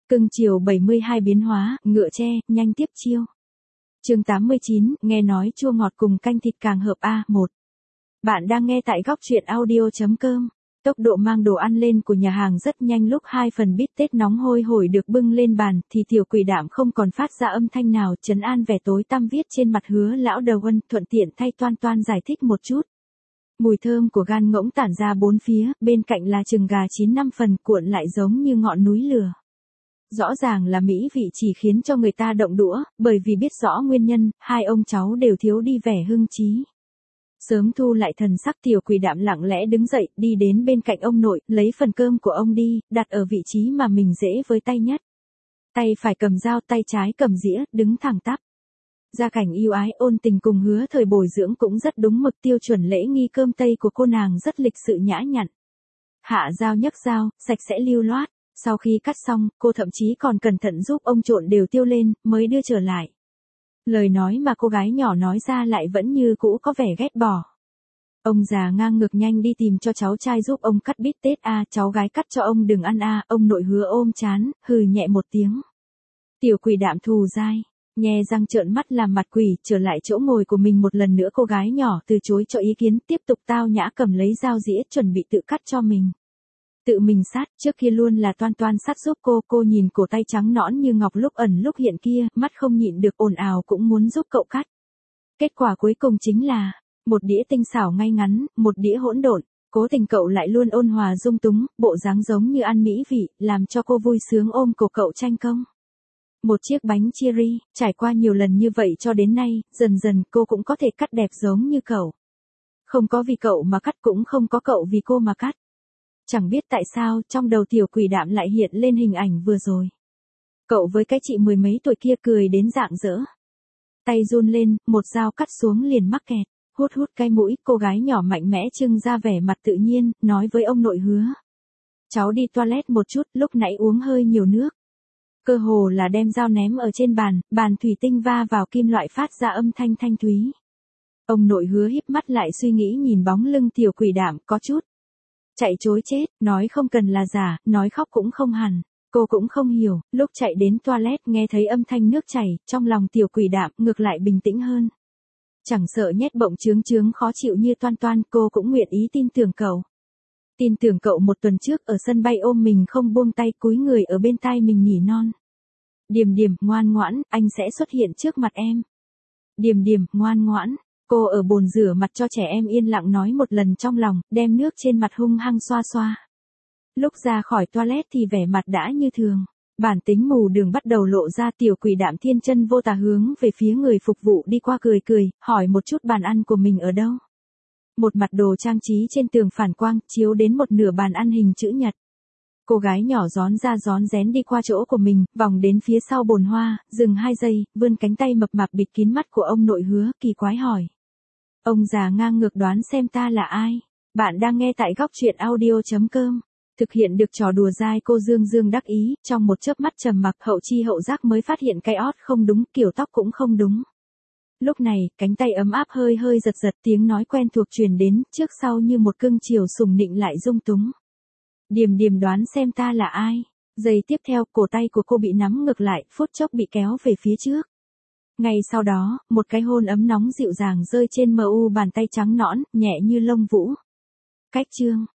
Cưng chiều 72 biến hóa, ngựa tre, nhanh tiếp chiêu. Chương 89, nghe nói chua ngọt cùng canh thịt càng hợp A1. Bạn đang nghe tại góc truyện audio.com. Tốc độ mang đồ ăn lên của nhà hàng rất nhanh, lúc 2 phần bít tết nóng hôi hổi được bưng lên bàn thì tiểu quỷ đạm không còn phát ra âm thanh nào, trấn an vẻ tối tăm viết trên mặt Hứa lão đầu ân, thuận tiện thay Toan Toan giải thích một chút. Mùi thơm của gan ngỗng tản ra bốn phía, bên cạnh là chừng gà chín 5 phần cuộn lại giống như ngọn núi lửa. Rõ ràng là mỹ vị chỉ khiến cho người ta động đũa, bởi vì biết rõ nguyên nhân, hai ông cháu đều thiếu đi vẻ hưng trí. Sớm thu lại thần sắc, tiểu quỷ đạm lặng lẽ đứng dậy, đi đến bên cạnh ông nội, lấy phần cơm của ông đi, đặt ở vị trí mà mình dễ với tay nhất. Tay phải cầm dao, tay trái cầm dĩa, đứng thẳng tắp. Gia cảnh yêu ái ôn tình cùng Hứa Thời bồi dưỡng cũng rất đúng mực, tiêu chuẩn lễ nghi cơm tây của cô nàng rất lịch sự nhã nhặn. Hạ dao nhấc dao, sạch sẽ lưu loát. Sau khi cắt xong, cô thậm chí còn cẩn thận giúp ông trộn đều tiêu lên, mới đưa trở lại. Lời nói mà cô gái nhỏ nói ra lại vẫn như cũ có vẻ ghét bỏ. Ông già ngang ngược nhanh đi tìm cho cháu trai giúp ông cắt bít tết a, cháu gái cắt cho ông đừng ăn a, ông nội Hứa ôm chán, hừ nhẹ một tiếng. Tiểu quỷ đạm thù dai, nhe răng trợn mắt làm mặt quỷ, trở lại chỗ ngồi của mình một lần nữa, cô gái nhỏ từ chối cho ý kiến, tiếp tục tao nhã cầm lấy dao dĩa chuẩn bị tự cắt cho mình. Tự mình sát, trước kia luôn là Toan Toan sát giúp cô nhìn cổ tay trắng nõn như ngọc lúc ẩn lúc hiện kia, mắt không nhịn được ồn ào cũng muốn giúp cậu cắt. Kết quả cuối cùng chính là, một đĩa tinh xảo ngay ngắn, một đĩa hỗn độn, cố tình cậu lại luôn ôn hòa dung túng, bộ dáng giống như ăn mỹ vị, làm cho cô vui sướng ôm cổ cậu tranh công. Một chiếc bánh cherry, trải qua nhiều lần như vậy cho đến nay, dần dần cô cũng có thể cắt đẹp giống như cậu. Không có vì cậu mà cắt, cũng không có cậu vì cô mà cắt. Chẳng biết tại sao, trong đầu tiểu quỷ đạm lại hiện lên hình ảnh vừa rồi. Cậu với cái chị mười mấy tuổi kia cười đến rạng rỡ. Tay run lên, một dao cắt xuống liền mắc kẹt, hút cái mũi, cô gái nhỏ mạnh mẽ trưng ra vẻ mặt tự nhiên, nói với ông nội Hứa. Cháu đi toilet một chút, lúc nãy uống hơi nhiều nước. Cơ hồ là đem dao ném ở trên bàn thủy tinh va vào kim loại phát ra âm thanh thanh thúy. Ông nội Hứa híp mắt lại suy nghĩ nhìn bóng lưng tiểu quỷ đạm, có chút chạy chối chết, nói không cần là giả, nói khóc cũng không hẳn. Cô cũng không hiểu, lúc chạy đến toilet nghe thấy âm thanh nước chảy, trong lòng tiểu quỷ đạm ngược lại bình tĩnh hơn. Chẳng sợ nhét bụng chướng khó chịu như Toan Toan, cô cũng nguyện ý tin tưởng cậu. Tin tưởng cậu một tuần trước ở sân bay ôm mình không buông tay, cúi người ở bên tai mình nhỉ non. Điềm điềm, ngoan ngoãn, anh sẽ xuất hiện trước mặt em. Điềm điềm, ngoan ngoãn. Cô ở bồn rửa mặt cho trẻ em yên lặng nói một lần trong lòng, đem nước trên mặt hung hăng xoa xoa. Lúc ra khỏi toilet thì vẻ mặt đã như thường. Bản tính mù đường bắt đầu lộ ra, tiểu quỷ đạm thiên chân vô tà hướng về phía người phục vụ đi qua cười, hỏi một chút bàn ăn của mình ở đâu. Một mặt đồ trang trí trên tường phản quang, chiếu đến một nửa bàn ăn hình chữ nhật. Cô gái nhỏ rón ra rón rén đi qua chỗ của mình, vòng đến phía sau bồn hoa, dừng 2 giây, vươn cánh tay mập mạp bịt kín mắt của ông nội Hứa, kỳ quái hỏi. Ông già ngang ngược đoán xem ta là ai? Bạn đang nghe tại góc truyện audio.com. Thực hiện được trò đùa dai, cô dương đắc ý, trong một chớp mắt trầm mặc hậu chi hậu giác mới phát hiện cái ót không đúng, kiểu tóc cũng không đúng. Lúc này, cánh tay ấm áp hơi giật, tiếng nói quen thuộc truyền đến, trước sau như một cưng chiều sùng nịnh lại dung túng. Điềm điềm đoán xem ta là ai? Giây tiếp theo, cổ tay của cô bị nắm ngược lại, phút chốc bị kéo về phía trước. Ngay sau đó, một cái hôn ấm nóng dịu dàng rơi trên mu bàn tay trắng nõn, nhẹ như lông vũ. Cách chương.